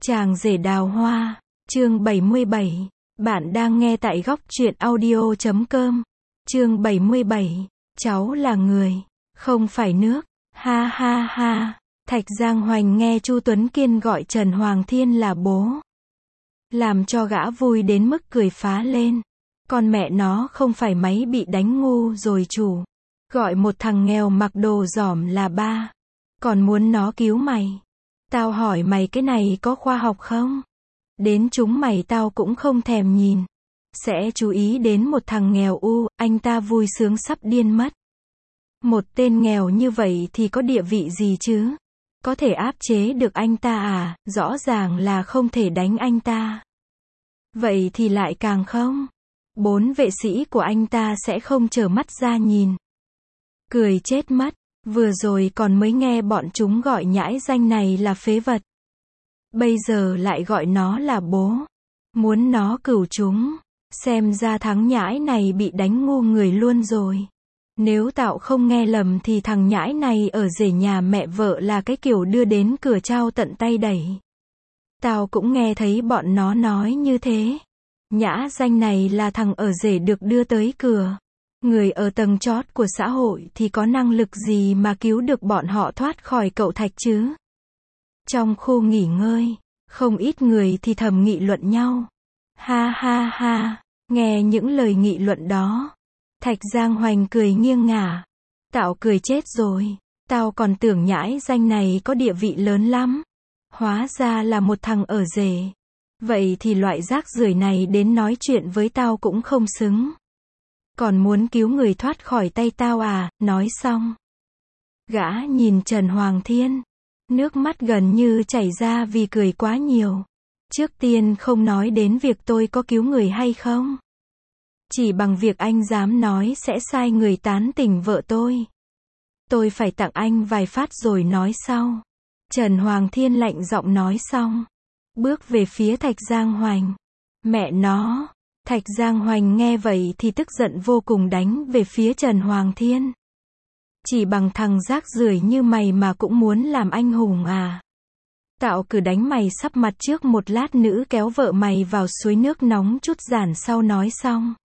Chàng rể đào hoa, chương 77. Bạn đang nghe tại góc truyện audio.com. Chương 77. Cháu là người, không phải nước. Ha ha ha. Thạch Giang Hoành nghe Chu Tuấn Kiên gọi Trần Hoàng Thiên là bố, làm cho gã vui đến mức cười phá lên. Con mẹ nó không phải máy bị đánh ngu rồi chủ. Gọi một thằng nghèo mặc đồ giỏm là ba. Còn muốn nó cứu mày. Tao hỏi mày cái này có khoa học không? Đến chúng mày tao cũng không thèm nhìn. Sẽ chú ý đến một thằng nghèo anh ta vui sướng sắp điên mất. Một tên nghèo như vậy thì có địa vị gì chứ? Có thể áp chế được anh ta à? Rõ ràng là không thể đánh anh ta. Vậy thì lại càng không. 4 vệ sĩ của anh ta sẽ không trở mắt ra nhìn. Cười chết mất. Vừa rồi còn mới nghe bọn chúng gọi nhãi danh này là phế vật. Bây giờ lại gọi nó là bố. Muốn nó cửu chúng. Xem ra thằng nhãi này bị đánh ngu người luôn rồi. Nếu tao không nghe lầm thì thằng nhãi này ở rể nhà mẹ vợ là cái kiểu đưa đến cửa trao tận tay đẩy. Tao cũng nghe thấy bọn nó nói như thế. Nhã danh này là thằng ở rể được đưa tới cửa. Người ở tầng chót của xã hội thì có năng lực gì mà cứu được bọn họ thoát khỏi cậu Thạch chứ? Trong khu nghỉ ngơi, không ít người thì thầm nghị luận nhau. Ha ha ha, nghe những lời nghị luận đó. Thạch Giang Hoành cười nghiêng ngả. Tao cười chết rồi. Tao còn tưởng nhãi danh này có địa vị lớn lắm. Hóa ra là một thằng ở rể. Vậy thì loại rác rưởi này đến nói chuyện với tao cũng không xứng. Còn muốn cứu người thoát khỏi tay tao à? Nói xong, gã nhìn Trần Hoàng Thiên. Nước mắt gần như chảy ra vì cười quá nhiều. Trước tiên không nói đến việc tôi có cứu người hay không. Chỉ bằng việc anh dám nói sẽ sai người tán tỉnh vợ tôi phải tặng anh vài phát rồi nói sau. Trần Hoàng Thiên lạnh giọng nói xong, bước về phía Thạch Giang Hoành. Mẹ nó. Thạch Giang Hoành nghe vậy thì tức giận vô cùng đánh về phía Trần Hoàng Thiên. Chỉ bằng thằng rác rưởi như mày mà cũng muốn làm anh hùng à? Tao cứ đánh mày sắp mặt trước một lát nữa kéo vợ mày vào suối nước nóng chút giản sau nói xong.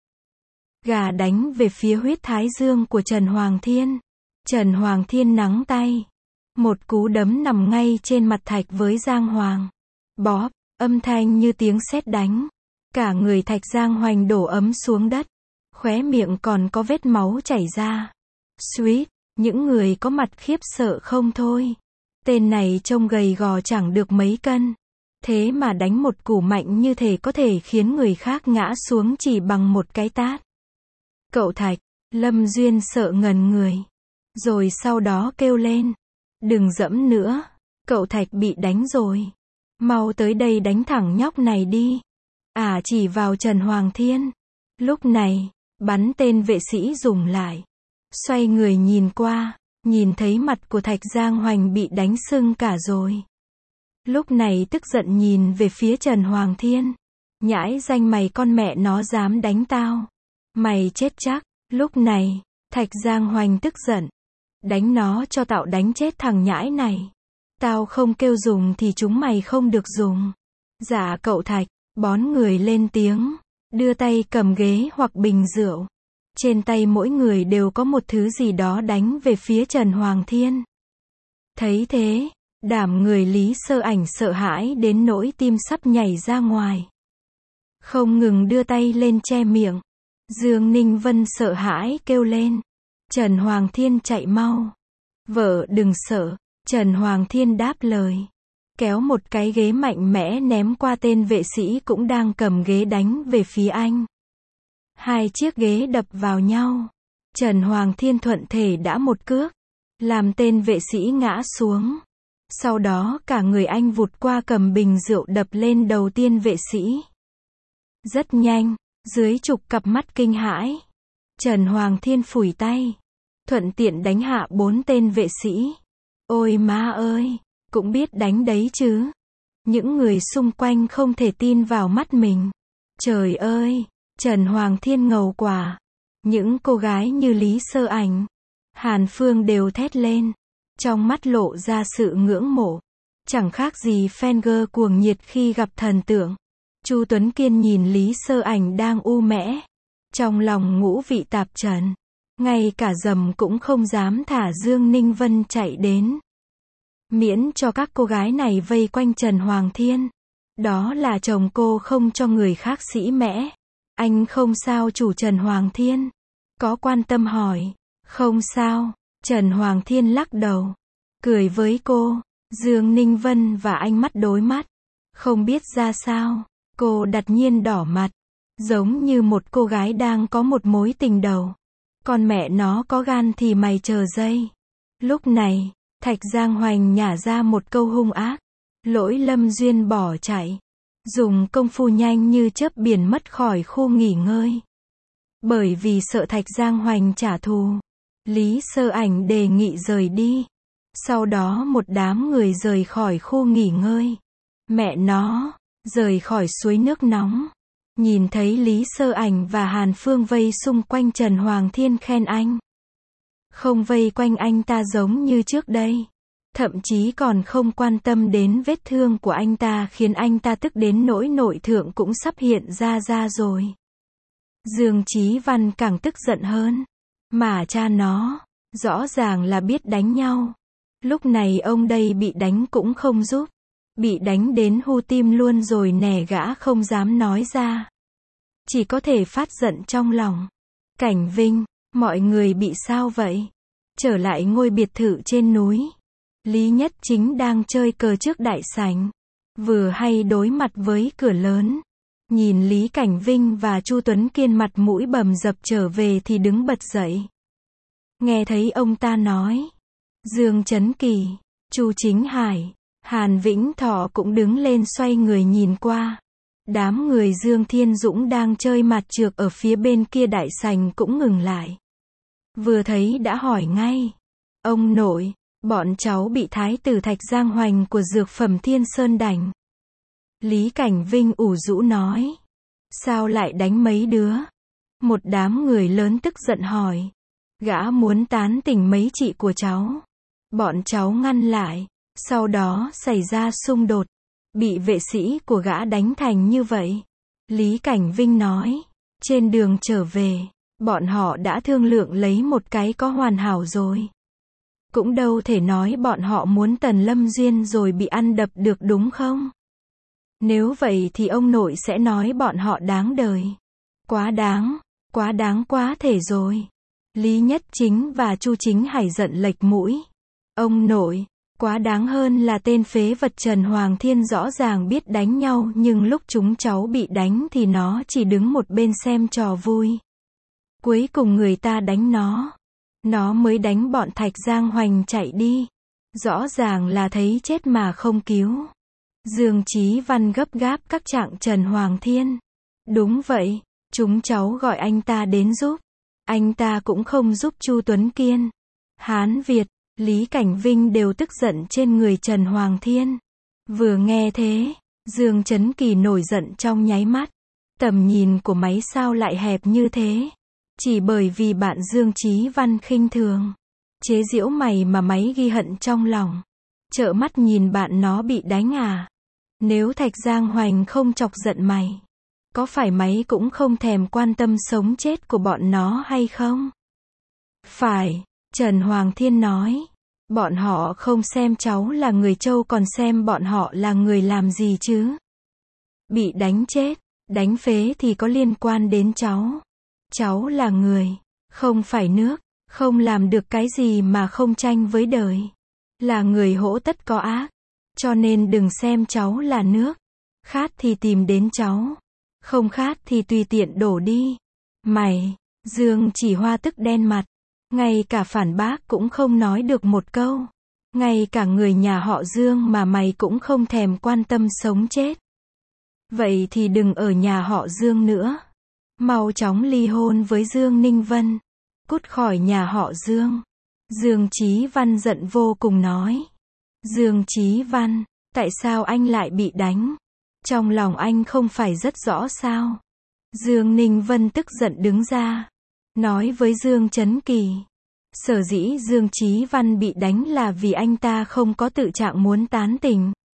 Gà đánh về phía huyết thái dương của Trần Hoàng Thiên. Trần Hoàng Thiên nắng tay. Một cú đấm nằm ngay trên mặt Thạch với Giang Hoàng. Bóp, âm thanh như tiếng sét đánh. Cả người Thạch Giang Hoành đổ ấm xuống đất. Khóe miệng còn có vết máu chảy ra. Suýt, những người có mặt khiếp sợ không thôi. Tên này trông gầy gò chẳng được mấy cân. Thế mà đánh một cú mạnh như thể có thể khiến người khác ngã xuống chỉ bằng một cái tát. Cậu Thạch, Lâm Duyên sợ ngần người. Rồi sau đó kêu lên. Đừng dẫm nữa. Cậu Thạch bị đánh rồi. Mau tới đây đánh thẳng nhóc này đi. Chỉ vào Trần Hoàng Thiên. Lúc này, bắn tên vệ sĩ dùng lại. Xoay người nhìn qua, nhìn thấy mặt của Thạch Giang Hoành bị đánh sưng cả rồi. Lúc này tức giận nhìn về phía Trần Hoàng Thiên. Nhãi danh mày con mẹ nó dám đánh tao. Mày chết chắc. Lúc này, Thạch Giang Hoành tức giận. Đánh nó cho tao đánh chết thằng nhãi này. Tao không kêu dùng thì chúng mày không được dùng. Dạ cậu Thạch. Bón người lên tiếng, đưa tay cầm ghế hoặc bình rượu. Trên tay mỗi người đều có một thứ gì đó đánh về phía Trần Hoàng Thiên. Thấy thế, đảm người Lý Sơ Ảnh sợ hãi đến nỗi tim sắp nhảy ra ngoài. Không ngừng đưa tay lên che miệng. Dương Ninh Vân sợ hãi kêu lên. Trần Hoàng Thiên chạy mau. Vợ đừng sợ. Trần Hoàng Thiên đáp lời. Kéo một cái ghế mạnh mẽ ném qua tên vệ sĩ cũng đang cầm ghế đánh về phía anh. Hai chiếc ghế đập vào nhau. Trần Hoàng Thiên thuận thể đã một cước, làm tên vệ sĩ ngã xuống. Sau đó cả người anh vụt qua cầm bình rượu đập lên đầu tiên vệ sĩ. Rất nhanh, dưới chục cặp mắt kinh hãi, Trần Hoàng Thiên phủi tay, thuận tiện đánh hạ 4 tên vệ sĩ. Ôi má ơi! Cũng biết đánh đấy chứ. Những người xung quanh không thể tin vào mắt mình. Trời ơi! Trần Hoàng Thiên ngầu quả. Những cô gái như Lý Sơ Ảnh, Hàn Phương đều thét lên. Trong mắt lộ ra sự ngưỡng mộ. Chẳng khác gì fan cuồng nhiệt khi gặp thần tượng. Chu Tuấn Kiên nhìn Lý Sơ Ảnh đang u mẽ. Trong lòng ngũ vị tạp trần. Ngay cả dầm cũng không dám thả Dương Ninh Vân chạy đến. Miễn cho các cô gái này vây quanh Trần Hoàng Thiên. Đó là chồng cô không cho người khác sĩ mẽ. Anh không sao chủ Trần Hoàng Thiên. Có quan tâm hỏi. Không sao. Trần Hoàng Thiên lắc đầu. Cười với cô. Dương Ninh Vân và anh mắt đối mắt. Không biết ra sao. Cô đột nhiên đỏ mặt. Giống như một cô gái đang có một mối tình đầu. Con mẹ nó có gan thì mày chờ giây. Lúc này, Thạch Giang Hoành nhả ra một câu hung ác. Lỗi Lâm Duyên bỏ chạy. Dùng công phu nhanh như chớp biển mất khỏi khu nghỉ ngơi. Bởi vì sợ Thạch Giang Hoành trả thù. Lý Sơ Ảnh đề nghị rời đi. Sau đó một đám người rời khỏi khu nghỉ ngơi. Mẹ nó, rời khỏi suối nước nóng. Nhìn thấy Lý Sơ Ảnh và Hàn Phương vây xung quanh Trần Hoàng Thiên khen anh. Không vây quanh anh ta giống như trước đây. Thậm chí còn không quan tâm đến vết thương của anh ta khiến anh ta tức đến nỗi nội thượng cũng sắp hiện ra rồi. Dương Chí Văn càng tức giận hơn. Mà cha nó, rõ ràng là biết đánh nhau. Lúc này ông đây bị đánh cũng không giúp. Bị đánh đến hu tim luôn rồi nè, gã không dám nói ra. Chỉ có thể phát giận trong lòng. Cảnh Vinh, mọi người bị sao vậy? Trở lại ngôi biệt thự trên núi. Lý Nhất Chính đang chơi cờ trước đại sảnh. Vừa hay đối mặt với cửa lớn. Nhìn Lý Cảnh Vinh và Chu Tuấn Kiên mặt mũi bầm dập trở về thì đứng bật dậy. Nghe thấy ông ta nói. Dương Chấn Kỳ, Chu Chính Hải, Hàn Vĩnh Thọ cũng đứng lên xoay người nhìn qua. Đám người Dương Thiên Dũng đang chơi mặt trược ở phía bên kia đại sảnh cũng ngừng lại. Vừa thấy đã hỏi ngay. Ông nội, bọn cháu bị thái tử Thạch Giang Hoành của Dược Phẩm Thiên Sơn đánh. Lý Cảnh Vinh ủ rũ nói. Sao lại đánh mấy đứa? Một đám người lớn tức giận hỏi. Gã muốn tán tỉnh mấy chị của cháu. Bọn cháu ngăn lại. Sau đó xảy ra xung đột. Bị vệ sĩ của gã đánh thành như vậy. Lý Cảnh Vinh nói. Trên đường trở về, bọn họ đã thương lượng lấy một cái có hoàn hảo rồi. Cũng đâu thể nói bọn họ muốn Tần Lâm Duyên rồi bị ăn đập được đúng không? Nếu vậy thì ông nội sẽ nói bọn họ đáng đời. Quá đáng quá thể rồi. Lý Nhất Chính và Chu Chính Hải giận lệch mũi. Ông nội, quá đáng hơn là tên phế vật Trần Hoàng Thiên rõ ràng biết đánh nhau nhưng lúc chúng cháu bị đánh thì nó chỉ đứng một bên xem trò vui. Cuối cùng người ta đánh nó mới đánh bọn Thạch Giang Hoành chạy đi. Rõ ràng là thấy chết mà không cứu. Dương Chí Văn gấp gáp các trạng Trần Hoàng Thiên. Đúng vậy, chúng cháu gọi anh ta đến giúp. Anh ta cũng không giúp Chu Tuấn Kiên. Hán Việt, Lý Cảnh Vinh đều tức giận trên người Trần Hoàng Thiên. Vừa nghe thế, Dương Chấn Kỳ nổi giận trong nháy mắt. Tầm nhìn của máy sao lại hẹp như thế? Chỉ bởi vì bạn Dương Chí Văn khinh thường, chế giễu mày mà máy ghi hận trong lòng. Trợn mắt nhìn bạn nó bị đánh à? Nếu Thạch Giang Hoành không chọc giận mày, có phải máy cũng không thèm quan tâm sống chết của bọn nó hay không? Phải, Trần Hoàng Thiên nói. Bọn họ không xem cháu là người trâu còn xem bọn họ là người làm gì chứ? Bị đánh chết, đánh phế thì có liên quan đến cháu. Cháu là người, không phải nước, không làm được cái gì mà không tranh với đời. Là người hỗ tất có ác. Cho nên đừng xem cháu là nước. Khát thì tìm đến cháu. Không khát thì tùy tiện đổ đi. Mày, Dương Chỉ Hoa tức đen mặt. Ngay cả phản bác cũng không nói được một câu. Ngay cả người nhà họ Dương mà mày cũng không thèm quan tâm sống chết. Vậy thì đừng ở nhà họ Dương nữa. Mau chóng ly hôn với Dương Ninh Vân. Cút khỏi nhà họ Dương. Dương Chí Văn giận vô cùng nói. Dương Chí Văn, tại sao anh lại bị đánh? Trong lòng anh không phải rất rõ sao? Dương Ninh Vân tức giận đứng ra. Nói với Dương Chấn Kỳ. Sở dĩ Dương Chí Văn bị đánh là vì anh ta không có tự trạng muốn tán tỉnh.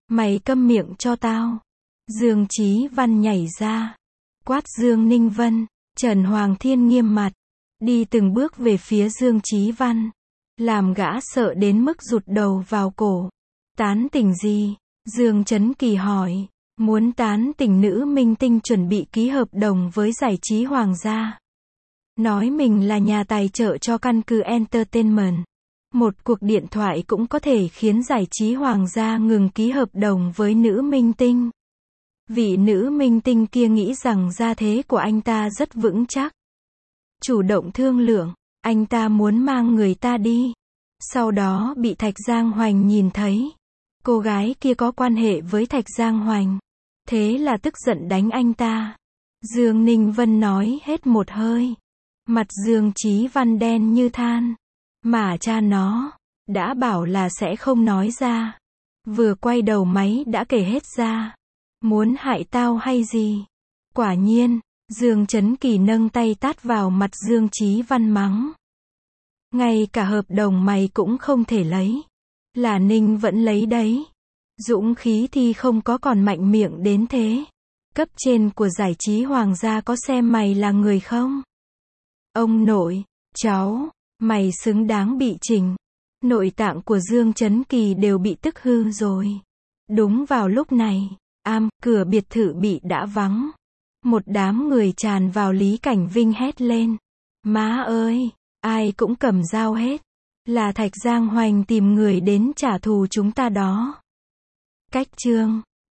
Mày câm miệng cho tao. Dương Chí Văn nhảy ra, quát Dương Ninh Vân. Trần Hoàng Thiên nghiêm mặt, đi từng bước về phía Dương Chí Văn, làm gã sợ đến mức rụt đầu vào cổ. Tán tỉnh gì? Dương Chấn Kỳ hỏi. Muốn tán tỉnh nữ minh tinh chuẩn bị ký hợp đồng với giải trí Hoàng gia. Nói mình là nhà tài trợ cho căn cứ Entertainment. Một cuộc điện thoại cũng có thể khiến giải trí Hoàng gia ngừng ký hợp đồng với nữ minh tinh. Vị nữ minh tinh kia nghĩ rằng gia thế của anh ta rất vững chắc. Chủ động thương lượng, anh ta muốn mang người ta đi. Sau đó bị Thạch Giang Hoành nhìn thấy. Cô gái kia có quan hệ với Thạch Giang Hoành. Thế là tức giận đánh anh ta. Dương Ninh Vân nói hết một hơi. Mặt Dương Chí Văn đen như than. Mà cha nó, đã bảo là sẽ không nói ra. Vừa quay đầu máy đã kể hết ra. Muốn hại tao hay gì? Quả nhiên, Dương Chấn Kỳ nâng tay tát vào mặt Dương Chí Văn mắng. Ngay cả hợp đồng mày cũng không thể lấy. Là Ninh vẫn lấy đấy. Dũng khí thì không có còn mạnh miệng đến thế. Cấp trên của giải trí Hoàng gia có xem mày là người không? Ông nội, cháu, mày xứng đáng bị chỉnh. Nội tạng của Dương Chấn Kỳ đều bị tức hư rồi. Đúng vào lúc này, cửa biệt thự bị đã vắng. Một đám người tràn vào, Lý Cảnh Vinh hét lên. Má ơi, ai cũng cầm dao hết. Là Thạch Giang Hoành tìm người đến trả thù chúng ta đó. Cách chương